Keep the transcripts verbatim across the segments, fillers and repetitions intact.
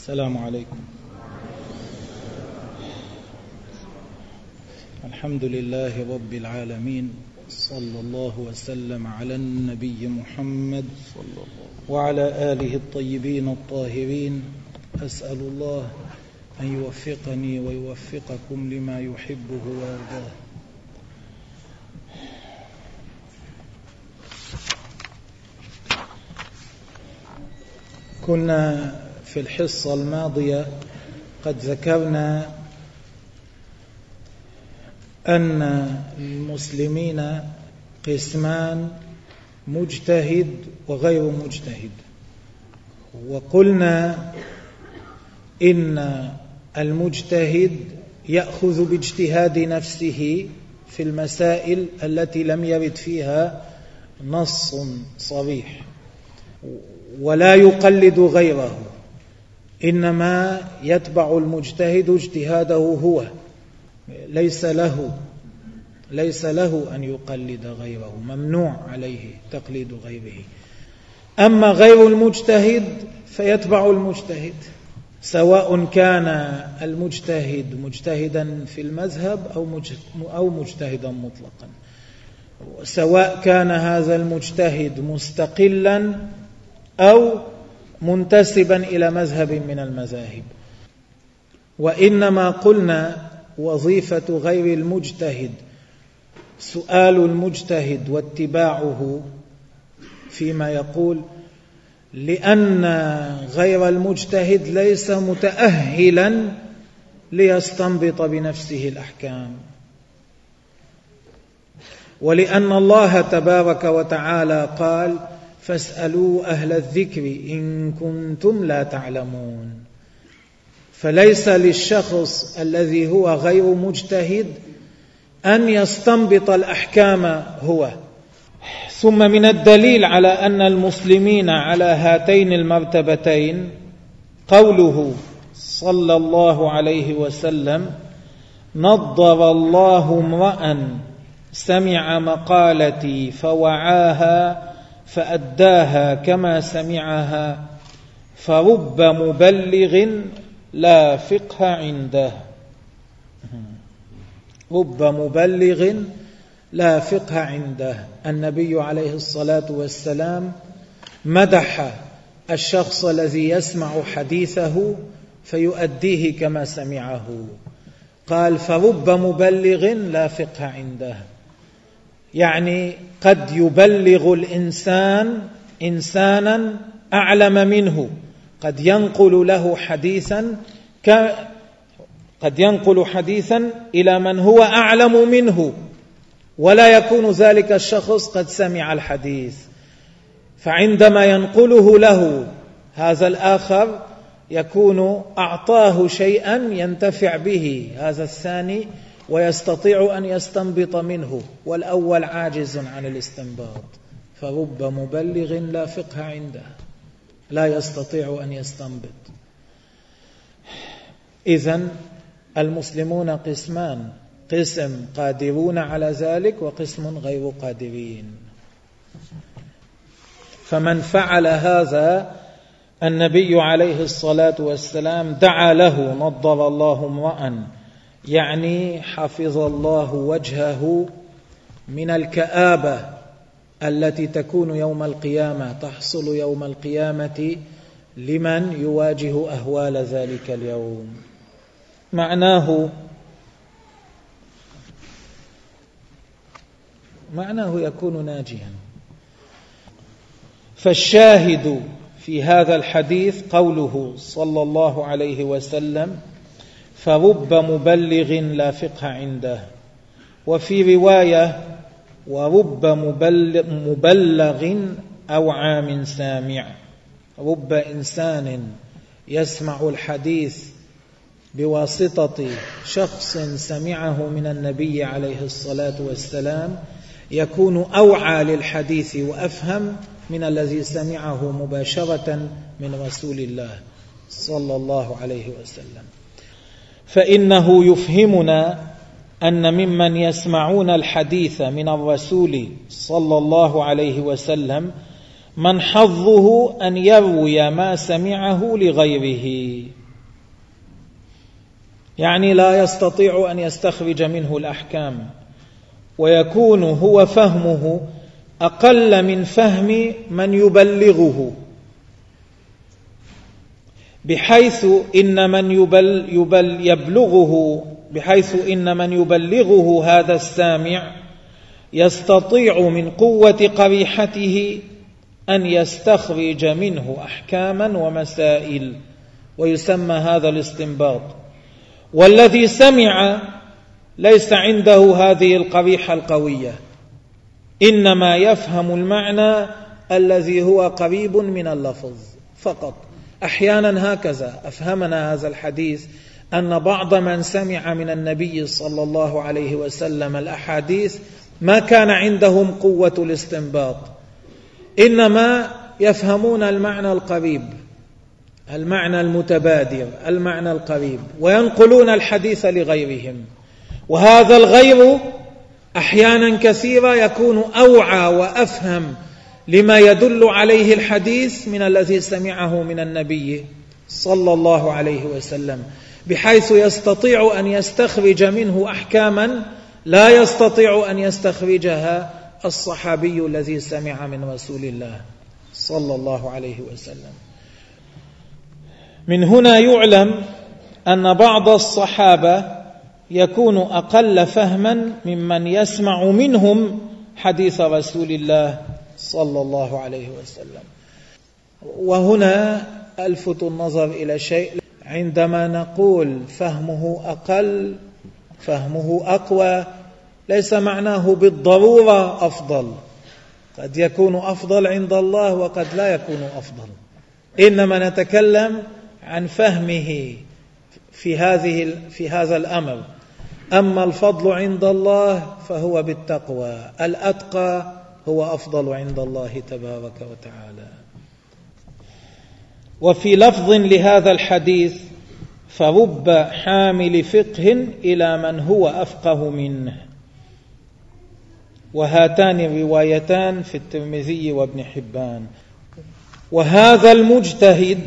السلام عليكم. الحمد لله رب العالمين، صلى الله وسلم على النبي محمد وعلى آله الطيبين الطاهرين. أسأل الله أن يوفقني ويوفقكم لما يحبه ويرضاه. كنا في الحصة الماضية قد ذكرنا أن المسلمين قسمان: مجتهد وغير مجتهد. وقلنا إن المجتهد يأخذ باجتهاد نفسه في المسائل التي لم يرد فيها نص صريح، ولا يقلد غيره، إنما يتبع المجتهد اجتهاده هو، ليس له ليس له أن يقلد غيره، ممنوع عليه تقليد غيره. أما غير المجتهد فيتبع المجتهد، سواء كان المجتهد مجتهدا في المذهب أو مجتهدا مطلقا، سواء كان هذا المجتهد مستقلا أو منتسبا إلى مذهب من المذاهب. وإنما قلنا وظيفة غير المجتهد سؤال المجتهد واتباعه فيما يقول، لأن غير المجتهد ليس متأهلا ليستنبط بنفسه الأحكام، ولأن الله تبارك وتعالى قال: فاسألوا أهل الذكر إن كنتم لا تعلمون. فليس للشخص الذي هو غير مجتهد أن يستنبط الأحكام هو. ثم من الدليل على أن المسلمين على هاتين المرتبتين قوله صلى الله عليه وسلم: نضر الله امرأ سمع مقالتي فوعاها فأداها كما سمعها فرب مبلغ لا فقه عنده. رب مبلغ لا فقه عنده. النبي عليه الصلاة والسلام مدح الشخص الذي يسمع حديثه فيؤديه كما سمعه، قال: فرب مبلغ لا فقه عنده، يعني قد يبلغ الإنسان إنسانا أعلم منه، قد ينقل له حديثا ك قد ينقل حديثا إلى من هو أعلم منه، ولا يكون ذلك الشخص قد سمع الحديث، فعندما ينقله له هذا الآخر يكون أعطاه شيئا ينتفع به هذا الثاني ويستطيع أن يستنبط منه، والأول عاجز عن الاستنباط. فرب مبلغ لا فقه عنده، لا يستطيع أن يستنبط. إذن المسلمون قسمان: قسم قادرون على ذلك وقسم غير قادرين. فمن فعل هذا النبي عليه الصلاة والسلام دعا له: نضر الله امرأ، يعني حفظ الله وجهه من الكآبة التي تكون يوم القيامة، تحصل يوم القيامة لمن يواجه أهوال ذلك اليوم. معناه معناه يكون ناجيا. فالشاهد في هذا الحديث قوله صلى الله عليه وسلم: فرب مبلغ لا فقه عنده. وفي رواية: ورب مبلغ أوعى من سامع. رب إنسان يسمع الحديث بواسطة شخص سمعه من النبي عليه الصلاة والسلام يكون أوعى للحديث وأفهم من الذي سمعه مباشرة من رسول الله صلى الله عليه وسلم. فإنه يفهمنا أن ممن يسمعون الحديث من الرسول صلى الله عليه وسلم من حظه أن يروي ما سمعه لغيره، يعني لا يستطيع أن يستخرج منه الأحكام، ويكون هو فهمه أقل من فهم من يبلغه، بحيث إن من يبل يبل يبلغه بحيث إن من يبلغه هذا السامع يستطيع من قوة قريحته أن يستخرج منه أحكاما ومسائل، ويسمى هذا الاستنباط. والذي سمع ليس عنده هذه القريحة القوية، إنما يفهم المعنى الذي هو قريب من اللفظ فقط. أحيانا هكذا أفهمنا هذا الحديث أن بعض من سمع من النبي صلى الله عليه وسلم الأحاديث ما كان عندهم قوة الاستنباط، إنما يفهمون المعنى القريب، المعنى المتبادر، المعنى القريب، وينقلون الحديث لغيرهم. وهذا الغير أحيانا كثيرا يكون أوعى وأفهم لما يدل عليه الحديث من الذي سمعه من النبي صلى الله عليه وسلم، بحيث يستطيع أن يستخرج منه أحكاما لا يستطيع أن يستخرجها الصحابي الذي سمع من رسول الله صلى الله عليه وسلم. من هنا يعلم أن بعض الصحابة يكون أقل فهما ممن يسمع منهم حديث رسول الله صلى الله عليه وسلم. وهنا ألفت النظر إلى شيء، عندما نقول فهمه أقل فهمه أقوى ليس معناه بالضرورة أفضل، قد يكون أفضل عند الله وقد لا يكون أفضل، إنما نتكلم عن فهمه في هذه في هذا الأمر. أما الفضل عند الله فهو بالتقوى، الأتقى هو أفضل عند الله تبارك وتعالى. وفي لفظ لهذا الحديث: فرب حامل فقه إلى من هو أفقه منه. وهاتان الروايتان في الترمذي وابن حبان. وهذا المجتهد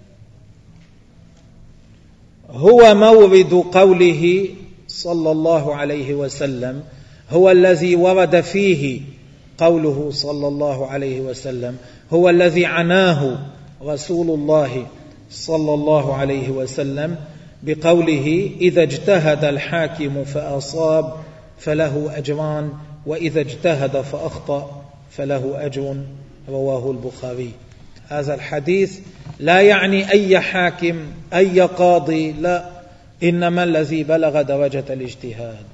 هو مورد قوله صلى الله عليه وسلم، هو الذي ورد فيه قوله صلى الله عليه وسلم، هو الذي عناه رسول الله صلى الله عليه وسلم بقوله: إذا اجتهد الحاكم فأصاب فله أجران، وإذا اجتهد فأخطأ فله أجر. رواه البخاري. هذا الحديث لا يعني أي حاكم أي قاضي، لا، إنما الذي بلغ درجة الاجتهاد.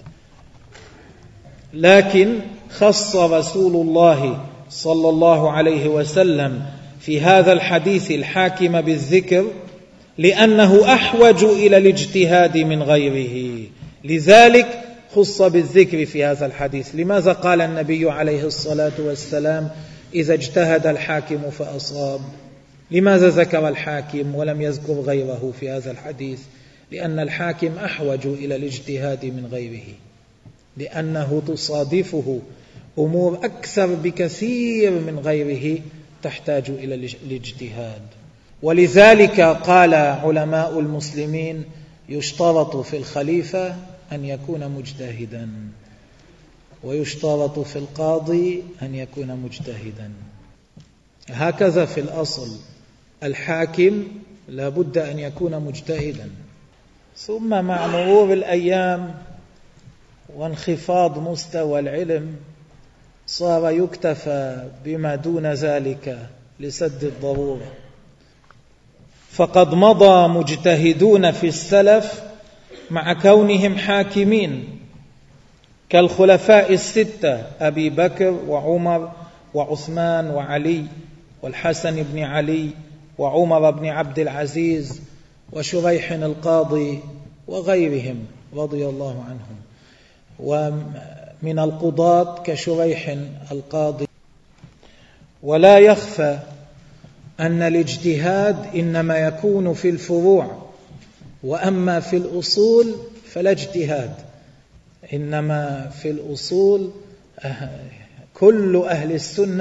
لكن خص رسول الله صلى الله عليه وسلم في هذا الحديث الحاكم بالذكر لأنه أحوج إلى الاجتهاد من غيره، لذلك خص بالذكر في هذا الحديث. لماذا قال النبي عليه الصلاة والسلام: إذا اجتهد الحاكم فأصاب؟ لماذا ذكر الحاكم ولم يذكر غيره في هذا الحديث؟ لأن الحاكم أحوج إلى الاجتهاد من غيره، لأنه تصادفه أمور أكثر بكثير من غيره تحتاج إلى الاجتهاد. ولذلك قال علماء المسلمين: يشترط في الخليفة أن يكون مجتهدا، ويشترط في القاضي أن يكون مجتهدا. هكذا في الأصل الحاكم لا بد أن يكون مجتهدا. ثم مع مرور الأيام وانخفاض مستوى العلم صار يكتفى بما دون ذلك لسد الضرورة. فقد مضى مجتهدون في السلف مع كونهم حاكمين، كالخلفاء الستة: أبي بكر وعمر وعثمان وعلي والحسن بن علي وعمر بن عبد العزيز وشريح القاضي وغيرهم رضي الله عنهم، ومن القضاة كشريح القاضي. ولا يخفى أن الاجتهاد إنما يكون في الفروع، وأما في الأصول فلا اجتهاد، إنما في الأصول كل أهل السنة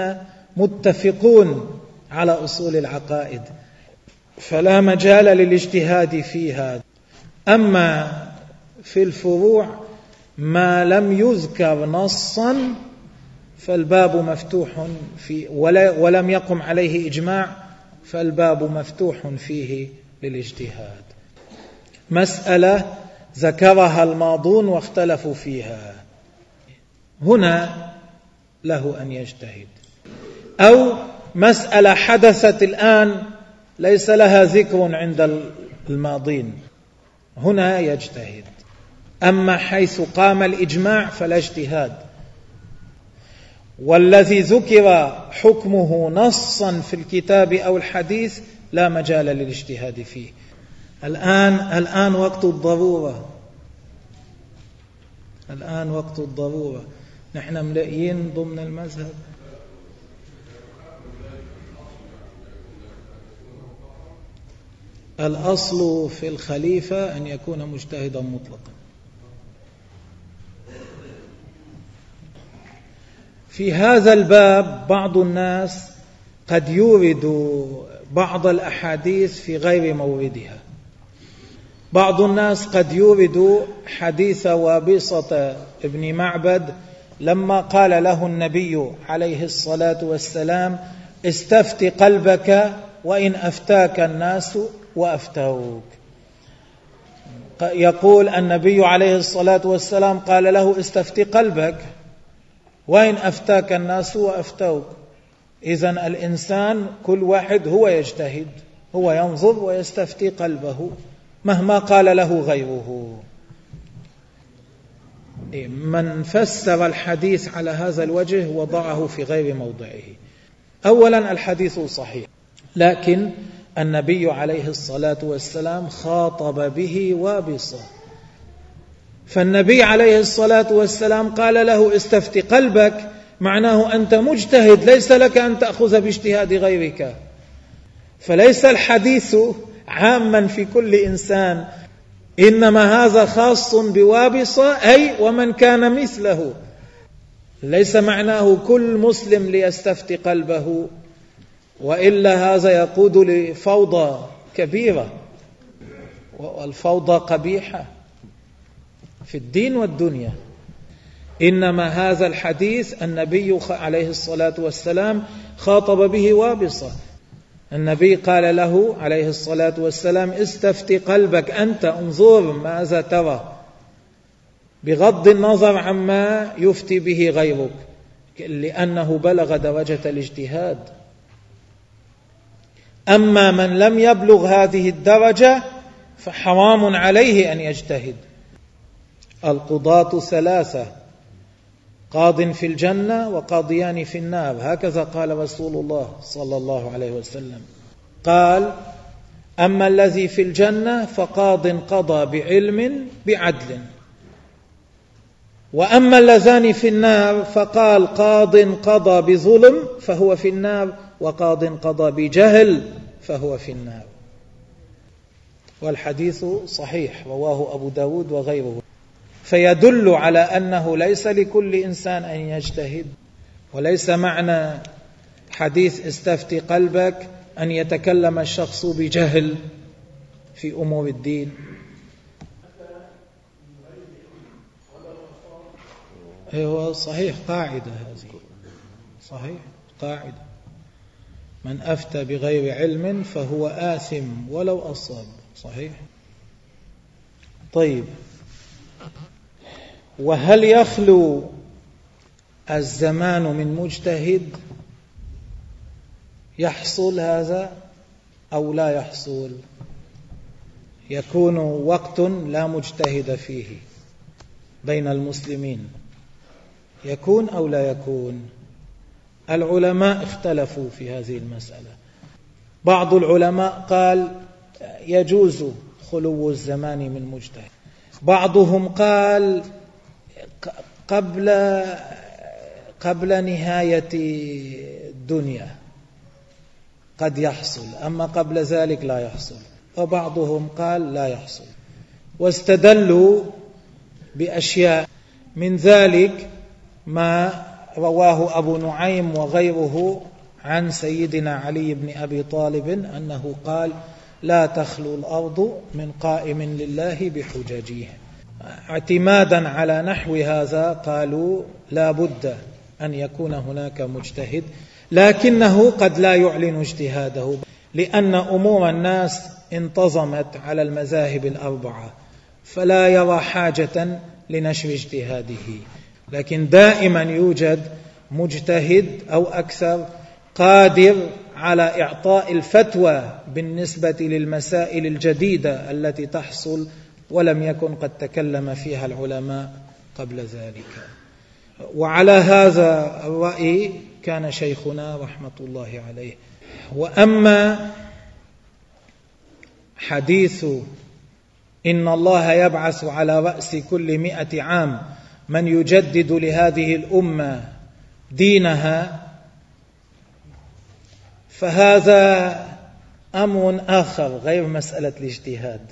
متفقون على أصول العقائد، فلا مجال للاجتهاد فيها. أما في الفروع ما لم يذكر نصا فالباب مفتوح فيه، ولم يقم عليه إجماع فالباب مفتوح فيه للاجتهاد. مسألة ذكرها الماضون واختلفوا فيها، هنا له أن يجتهد. أو مسألة حدثت الآن ليس لها ذكر عند الماضين، هنا يجتهد. أما حيث قام الإجماع فلا اجتهاد، والذي ذكر حكمه نصا في الكتاب أو الحديث لا مجال للاجتهاد فيه. الآن الآن وقت الضرورة، الآن وقت الضرورة، نحن ملئين ضمن المذهب. الأصل في الخليفة أن يكون مجتهدا مطلقا. في هذا الباب بعض الناس قد يورد بعض الأحاديث في غير موردها. بعض الناس قد يورد حديث وابصة ابن معبد لما قال له النبي عليه الصلاة والسلام: استفت قلبك وإن أفتاك الناس وأفتوك. يقول النبي عليه الصلاة والسلام قال له: استفت قلبك وإن أفتاك الناس وأفتوك. إذن الإنسان كل واحد هو يجتهد، هو ينظر ويستفتي قلبه مهما قال له غيره. من فسر الحديث على هذا الوجه وضعه في غير موضعه. أولا الحديث صحيح، لكن النبي عليه الصلاة والسلام خاطب به وابصة، فالنبي عليه الصلاة والسلام قال له: استفت قلبك، معناه أنت مجتهد، ليس لك أن تأخذ باجتهاد غيرك. فليس الحديث عاما في كل إنسان، إنما هذا خاص بوابصة، أي ومن كان مثله. ليس معناه كل مسلم ليستفتي قلبه، وإلا هذا يقود لفوضى كبيرة، والفوضى قبيحة في الدين والدنيا. إنما هذا الحديث النبي عليه الصلاة والسلام خاطب به وابصة. النبي قال له عليه الصلاة والسلام: استفتي قلبك، أنت انظر ماذا ترى، بغض النظر عما يفتي به غيرك، لأنه بلغ درجة الاجتهاد. أما من لم يبلغ هذه الدرجة فحرام عليه أن يجتهد. القضاة ثلاثة: قاض في الجنة وقاضيان في النار، هكذا قال رسول الله صلى الله عليه وسلم. قال: أما الذي في الجنة فقاض قضى بعلم بعدل، وأما اللذان في النار فقال: قاض قضى بظلم فهو في النار، وقاض قضى بجهل فهو في النار. والحديث صحيح، رواه أبو داود وغيره، فيدل على أنه ليس لكل إنسان أن يجتهد. وليس معنى حديث استفتي قلبك أن يتكلم الشخص بجهل في أمور الدين. هو صحيح، قاعدة هذه صحيح، قاعدة: من أفتى بغير علم فهو آثم ولو أصاب. صحيح. طيب، وهل يخلو الزمان من مجتهد؟ يحصل هذا أو لا يحصل؟ يكون وقت لا مجتهد فيه بين المسلمين، يكون أو لا يكون؟ العلماء اختلفوا في هذه المسألة. بعض العلماء قال يجوز خلو الزمان من مجتهد، بعضهم قال قبل قبل نهاية الدنيا قد يحصل، أما قبل ذلك لا يحصل، وبعضهم قال لا يحصل. واستدلوا بأشياء، من ذلك ما رواه أبو نعيم وغيره عن سيدنا علي بن أبي طالب أنه قال: لا تخلو الأرض من قائم لله بحججه. اعتمادا على نحو هذا قالوا لا بد أن يكون هناك مجتهد، لكنه قد لا يعلن اجتهاده، لأن أمور الناس انتظمت على المذاهب الأربعة، فلا يرى حاجة لنشر اجتهاده. لكن دائما يوجد مجتهد أو أكثر قادر على إعطاء الفتوى بالنسبة للمسائل الجديدة التي تحصل ولم يكن قد تكلم فيها العلماء قبل ذلك. وعلى هذا الرأي كان شيخنا رحمة الله عليه. وأما حديث إن الله يبعث على رأس كل مئة عام من يجدد لهذه الأمة دينها، فهذا أمر آخر غير مسألة الاجتهاد.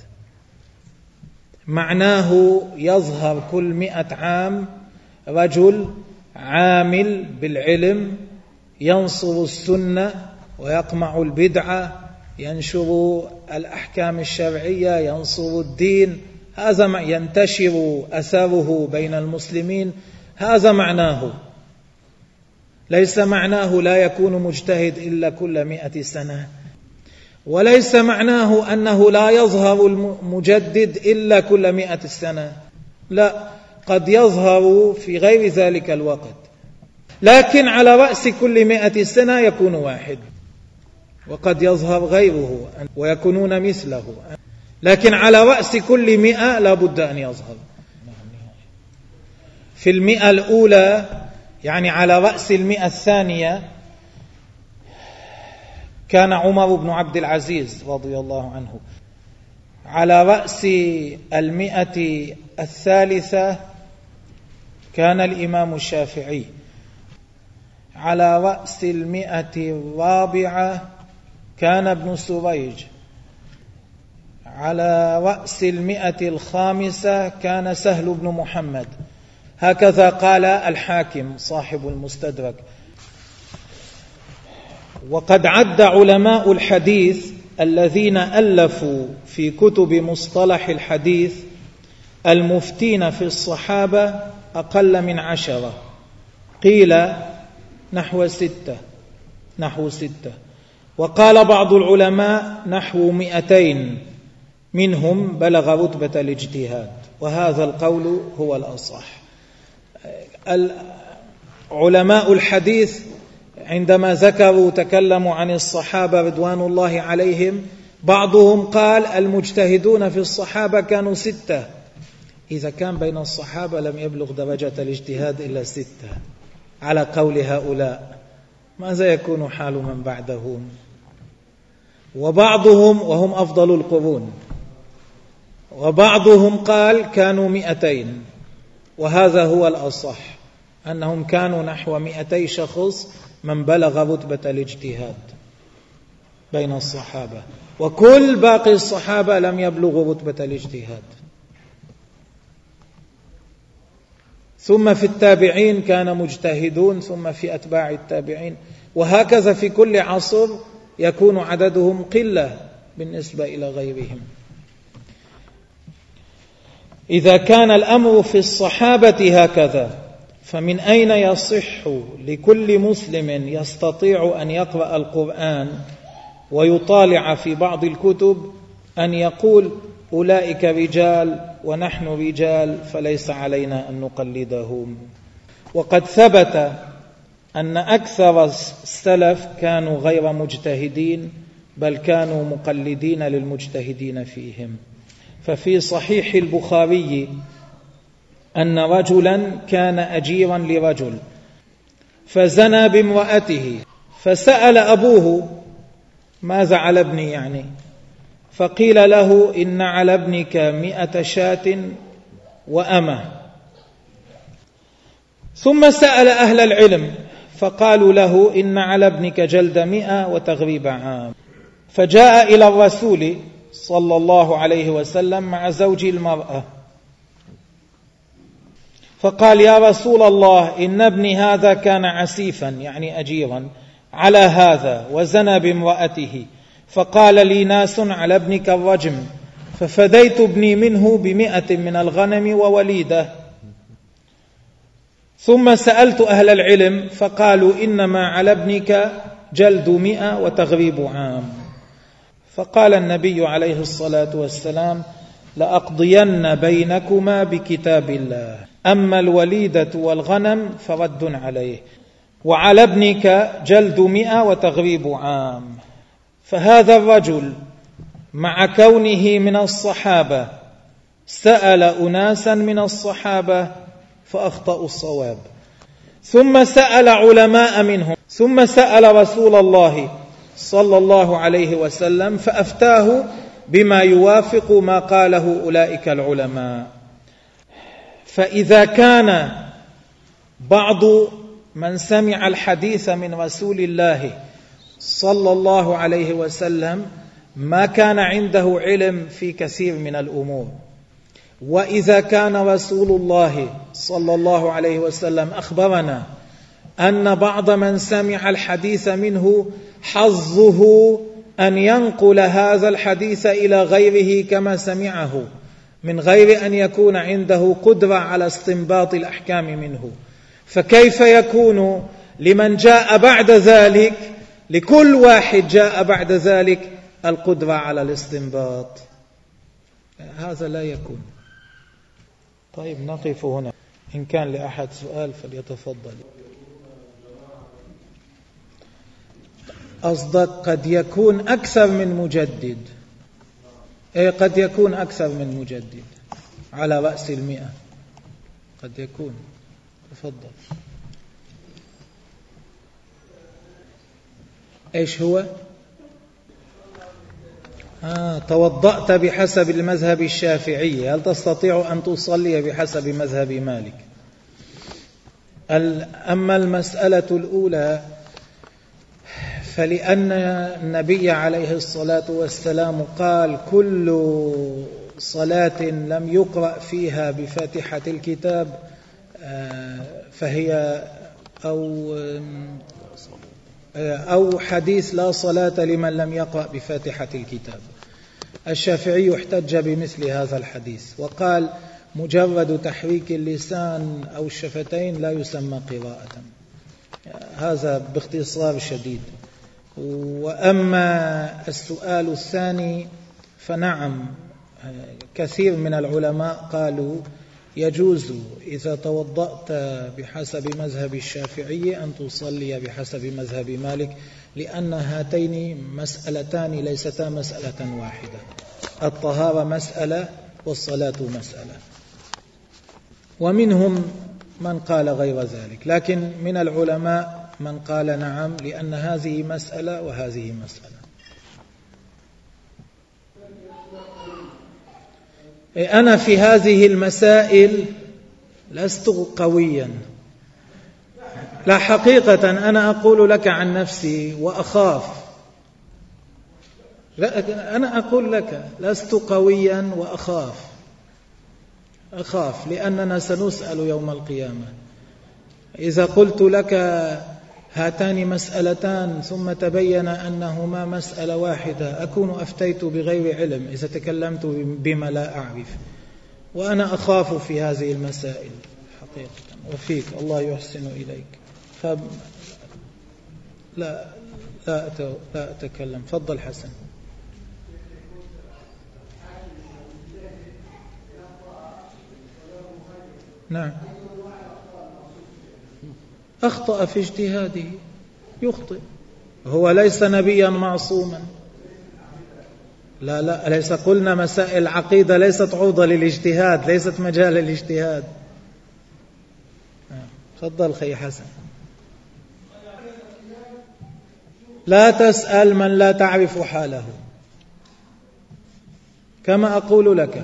معناه يظهر كل مئة عام رجل عامل بالعلم ينصر السنة ويقمع البدعة، ينشر الأحكام الشرعية، ينصر الدين، هذا ما ينتشر أثره بين المسلمين، هذا معناه. ليس معناه لا يكون مجتهد إلا كل مئة سنة، وليس معناه أنه لا يظهر المجدد إلا كل مئة سنة، لا، قد يظهر في غير ذلك الوقت، لكن على رأس كل مئة سنة يكون واحد، وقد يظهر غيره ويكونون مثله، لكن على رأس كل مئة لا بد أن يظهر. في المئة الأولى، يعني على رأس المئة الثانية، كان عمر بن عبد العزيز رضي الله عنه. على رأس المئة الثالثة كان الإمام الشافعي. على رأس المئة الرابعة كان ابن سريج. على رأس المئة الخامسة كان سهل بن محمد. هكذا قال الحاكم صاحب المستدرك. وقد عد علماء الحديث الذين ألفوا في كتب مصطلح الحديث المفتين في الصحابة أقل من عشرة، قيل نحو ستة نحو ستة وقال بعض العلماء نحو مئتين منهم بلغ رتبة الاجتهاد، وهذا القول هو الأصح. علماء الحديث عندما ذكروا تكلموا عن الصحابة رضوان الله عليهم، بعضهم قال المجتهدون في الصحابة كانوا ستة. إذا كان بين الصحابة لم يبلغ درجة الاجتهاد إلا ستة على قول هؤلاء، ماذا يكون حال من بعدهم؟ وبعضهم وهم أفضل القرون، وبعضهم قال كانوا مئتين، وهذا هو الأصح، أنهم كانوا نحو مئتي شخص من بلغ رتبة الاجتهاد بين الصحابة، وكل باقي الصحابة لم يبلغوا رتبة الاجتهاد. ثم في التابعين كان مجتهدون، ثم في أتباع التابعين، وهكذا في كل عصر يكون عددهم قلة بالنسبة إلى غيرهم. إذا كان الأمر في الصحابة هكذا، فمن أين يصح لكل مسلم يستطيع أن يقرأ القرآن ويطالع في بعض الكتب أن يقول أولئك رجال ونحن رجال فليس علينا أن نقلدهم؟ وقد ثبت أن أكثر السلف كانوا غير مجتهدين، بل كانوا مقلدين للمجتهدين فيهم. ففي صحيح البخاري أن رجلا كان أجيرا لرجل فزنى بامرأته، فسأل أبوه ماذا على ابني يعني؟ فقيل له إن على ابنك مئة شاة وأمة. ثم سأل أهل العلم فقالوا له إن على ابنك جلد مئة وتغريب عام. فجاء إلى الرسول صلى الله عليه وسلم مع زوج المرأة فقال يا رسول الله إن ابني هذا كان عسيفا يعني أجيرا، على هذا وزنى بامرأته، فقال لي ناس على ابنك الرجم، ففديت ابني منه بمئة من الغنم ووليدة. ثم سألت أهل العلم فقالوا إنما على ابنك جلد مئة وتغريب عام. فقال النبي عليه الصلاة والسلام: لأقضين بينكما بكتاب الله، أما الوليدة والغنم فرد عليه، وعلى ابنك جلد مئة وتغريب عام. فهذا الرجل مع كونه من الصحابة سأل أناسا من الصحابة فأخطأوا الصواب، ثم سأل علماء منهم، ثم سأل رسول الله صلى الله عليه وسلم فأفتاه بما يوافق ما قاله أولئك العلماء. فإذا كان بعض من سمع الحديث من رسول الله صلى الله عليه وسلم ما كان عنده علم في كثير من الأمور، وإذا كان رسول الله صلى الله عليه وسلم أخبرنا أن بعض من سمع الحديث منه حظه أن ينقل هذا الحديث إلى غيره كما سمعه، من غير أن يكون عنده قدرة على استنباط الأحكام منه، فكيف يكون لمن جاء بعد ذلك، لكل واحد جاء بعد ذلك، القدرة على الاستنباط؟ هذا لا يكون. طيب نقف هنا، إن كان لأحد سؤال فليتفضل. أصدق قد يكون أكثر من مجدد، أي قد يكون أكثر من مجدد على رأس المئة، قد يكون. تفضل. إيش هو؟ آه توضأت بحسب المذهب الشافعي، هل تستطيع أن تصلي بحسب مذهب مالك؟ أما المسألة الأولى فلأن النبي عليه الصلاة والسلام قال: كل صلاة لم يقرأ فيها بفاتحة الكتاب فهي أو أو حديث لا صلاة لمن لم يقرأ بفاتحة الكتاب. الشافعي احتج بمثل هذا الحديث وقال: مجرد تحريك اللسان أو الشفتين لا يسمى قراءة. هذا باختصار شديد. وأما السؤال الثاني فنعم، كثير من العلماء قالوا يجوز إذا توضأت بحسب مذهب الشافعي أن تصلي بحسب مذهب مالك، لأن هاتين مسألتان ليستا مسألة واحدة، الطهارة مسألة والصلاة مسألة. ومنهم من قال غير ذلك، لكن من العلماء من قال نعم، لأن هذه مسألة وهذه مسألة. أنا في هذه المسائل لست قويا، لا حقيقة. أنا أقول لك عن نفسي وأخاف، لا أنا أقول لك لست قويا وأخاف أخاف لأننا سنسأل يوم القيامة. إذا قلت لك هاتان مسألتان ثم تبين أنهما مسألة واحدة أكون أفتيت بغير علم إذا تكلمت بما لا أعرف، وأنا أخاف في هذه المسائل حقيقة. وفيك الله يحسن إليك، فلا لا لا أتكلم. فضل حسن. نعم، أخطأ في اجتهاده، يخطئ، هو ليس نبيا معصوما. لا لا ليس قلنا مسائل العقيدة ليست عوضة للاجتهاد، ليست مجال للاجتهاد. تفضل خي حسن. لا تسأل من لا تعرف حاله، كما أقول لك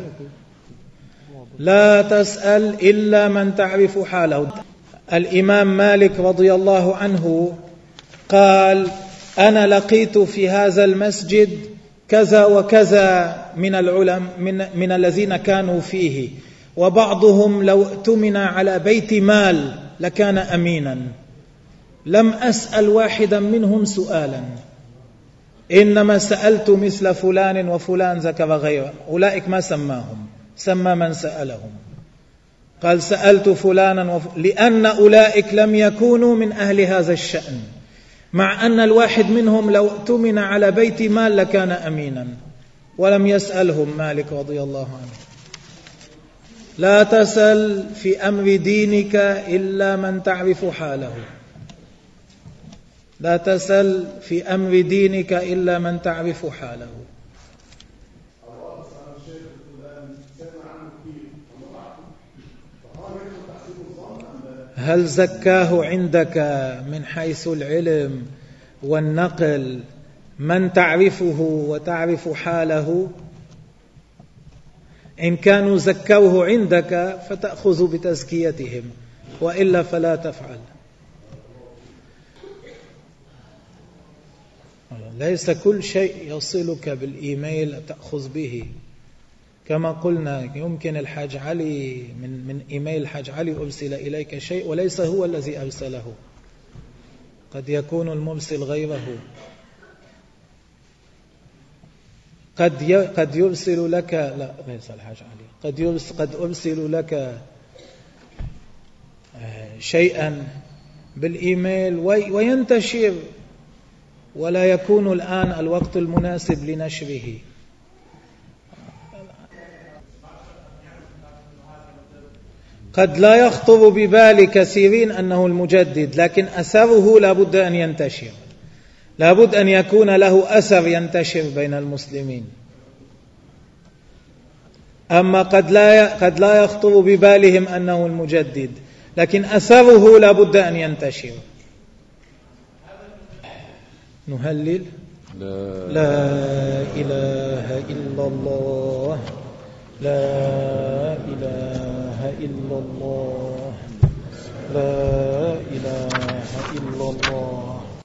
لا تسأل إلا من تعرف حاله. الإمام مالك رضي الله عنه قال: أنا لقيت في هذا المسجد كذا وكذا من العلم من, من الذين كانوا فيه، وبعضهم لو اؤتمن على بيت مال لكان أمينا. لم أسأل واحدا منهم سؤالا، إنما سألت مثل فلان وفلان ذكر غيره. أولئك ما سماهم، سمى من سألهم، قال سألت فلانا وف... لأن أولئك لم يكونوا من أهل هذا الشأن، مع أن الواحد منهم لو اؤتمن على بيت مال لكان أمينا، ولم يسألهم مالك رضي الله عنه. لا تسل في أمر دينك إلا من تعرف حاله، لا تسل في أمر دينك إلا من تعرف حاله. هل زكاه عندك من حيث العلم والنقل من تعرفه وتعرف حاله؟ إن كانوا زكوه عندك فتأخذ بتزكيتهم، وإلا فلا تفعل. ليس كل شيء يصلك بالإيميل تأخذ به. كما قلنا يمكن الحاج علي من من إيميل الحاج علي أرسل إليك شيء وليس هو الذي أرسله، قد يكون المرسل غيره. قد قد يرسل لك، لا ليس الحاج علي، قد يرسل قد أرسل لك شيئا بالإيميل وينتشر، ولا يكون الآن الوقت المناسب لنشره. قد لا يخطر ببال كثيرين أنه المجدد، لكن أثره لا بد أن ينتشر، لا بد أن يكون له أثر ينتشر بين المسلمين. أما قد لا قد لا يخطر ببالهم أنه المجدد، لكن أثره لا بد أن ينتشر. نهلل لا, لا إله إلا الله، لا إله إلا الله، لا إله إلا الله.